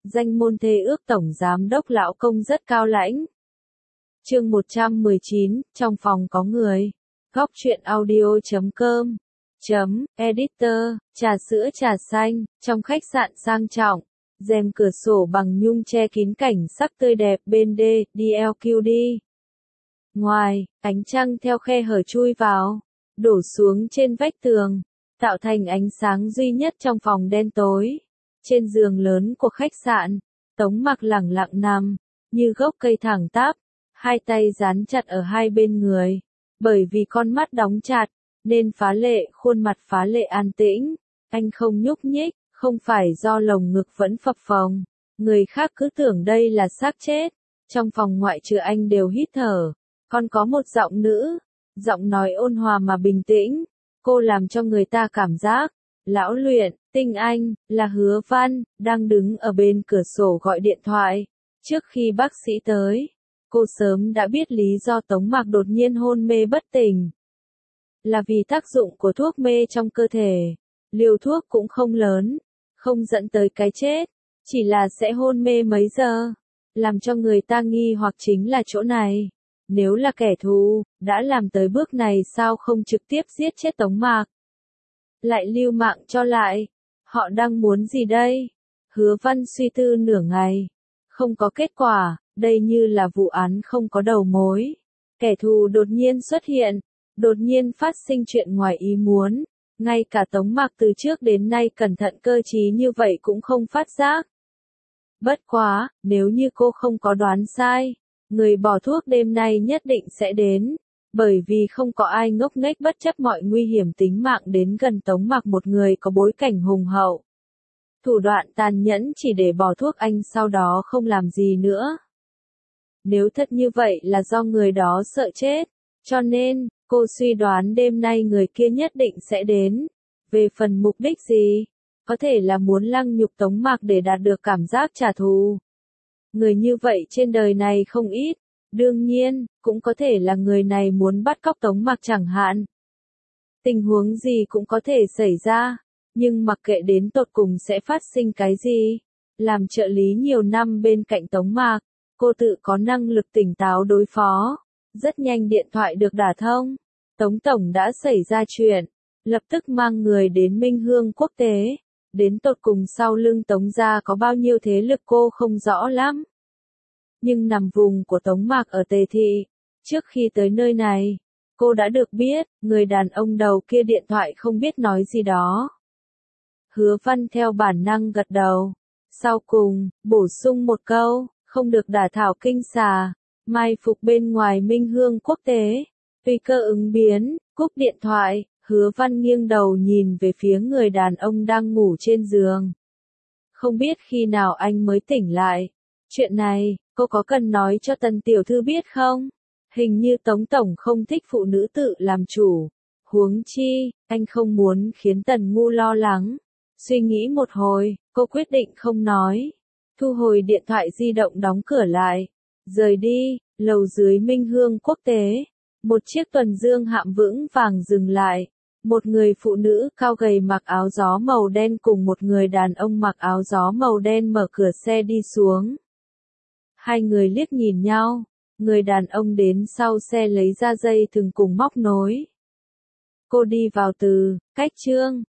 danh môn thê ước tổng giám đốc lão công rất cao lãnh. Chương 119, trong phòng có người. Góc truyện audio.com Editor, trà sữa trà xanh, trong khách sạn sang trọng, rèm cửa sổ bằng nhung che kín cảnh sắc tươi đẹp bên DLQD. Ngoài, ánh trăng theo khe hở chui vào, đổ xuống trên vách tường, tạo thành ánh sáng duy nhất trong phòng đen tối. Trên giường lớn của khách sạn, Tống Mặc lẳng lặng nằm, như gốc cây thẳng tắp, hai tay dán chặt ở hai bên người. Bởi vì con mắt đóng chặt, nên phá lệ khuôn mặt phá lệ an tĩnh, anh không nhúc nhích, không phải do lồng ngực vẫn phập phồng. Người khác cứ tưởng đây là xác chết. Trong phòng ngoại trừ anh đều hít thở, còn có một giọng nữ, giọng nói ôn hòa mà bình tĩnh. Cô làm cho người ta cảm giác lão luyện, tinh anh, là Hứa Văn, đang đứng ở bên cửa sổ gọi điện thoại. Trước khi bác sĩ tới, cô sớm đã biết lý do Tống Mặc đột nhiên hôn mê bất tỉnh. Là vì tác dụng của thuốc mê trong cơ thể. Liều thuốc cũng không lớn, không dẫn tới cái chết, chỉ là sẽ hôn mê mấy giờ. Làm cho người ta nghi hoặc chính là chỗ này. Nếu là kẻ thù, đã làm tới bước này sao không trực tiếp giết chết Tống Mặc? Lại lưu mạng cho lại. Họ đang muốn gì đây? Hứa Văn suy tư nửa ngày. Không có kết quả, đây như là vụ án không có đầu mối. Kẻ thù đột nhiên xuất hiện, đột nhiên phát sinh chuyện ngoài ý muốn. Ngay cả Tống Mặc từ trước đến nay cẩn thận cơ trí như vậy cũng không phát giác. Bất quá, nếu như cô không có đoán sai, người bỏ thuốc đêm nay nhất định sẽ đến. Bởi vì không có ai ngốc nghếch bất chấp mọi nguy hiểm tính mạng đến gần Tống Mặc, một người có bối cảnh hùng hậu. Thủ đoạn tàn nhẫn chỉ để bỏ thuốc anh sau đó không làm gì nữa. Nếu thật như vậy là do người đó sợ chết, cho nên, cô suy đoán đêm nay người kia nhất định sẽ đến. Về phần mục đích gì? Có thể là muốn lăng nhục Tống Mặc để đạt được cảm giác trả thù. Người như vậy trên đời này không ít. Đương nhiên, cũng có thể là người này muốn bắt cóc Tống Mặc chẳng hạn. Tình huống gì cũng có thể xảy ra, nhưng mặc kệ đến tột cùng sẽ phát sinh cái gì. Làm trợ lý nhiều năm bên cạnh Tống Mặc, cô tự có năng lực tỉnh táo đối phó. Rất nhanh điện thoại được đả thông. Tống Tổng đã xảy ra chuyện, lập tức mang người đến Minh Hương Quốc tế. Đến tột cùng sau lưng Tống gia có bao nhiêu thế lực cô không rõ lắm. Nhưng nằm vùng của Tống Mặc ở Tề Thị. Trước khi tới nơi này, cô đã được biết, người đàn ông đầu kia điện thoại không biết nói gì đó. Hứa Văn theo bản năng gật đầu. Sau cùng, bổ sung một câu, không được đả thảo kinh xà. Mai phục bên ngoài Minh Hương Quốc tế. Tùy cơ ứng biến, cúp điện thoại, Hứa Văn nghiêng đầu nhìn về phía người đàn ông đang ngủ trên giường. Không biết khi nào anh mới tỉnh lại. Chuyện này, cô có cần nói cho Tần tiểu thư biết không? Hình như Tống Tổng không thích phụ nữ tự làm chủ. Huống chi, anh không muốn khiến Tần Ngu lo lắng. Suy nghĩ một hồi, cô quyết định không nói. Thu hồi điện thoại di động, đóng cửa lại. Rời đi, lầu dưới Minh Hương Quốc tế. Một chiếc tuần dương hạm vững vàng dừng lại. Một người phụ nữ cao gầy mặc áo gió màu đen cùng một người đàn ông mặc áo gió màu đen mở cửa xe đi xuống. Hai người liếc nhìn nhau. Người đàn ông đến sau xe lấy ra dây thừng cùng móc nối. Cô đi vào từ cách chương.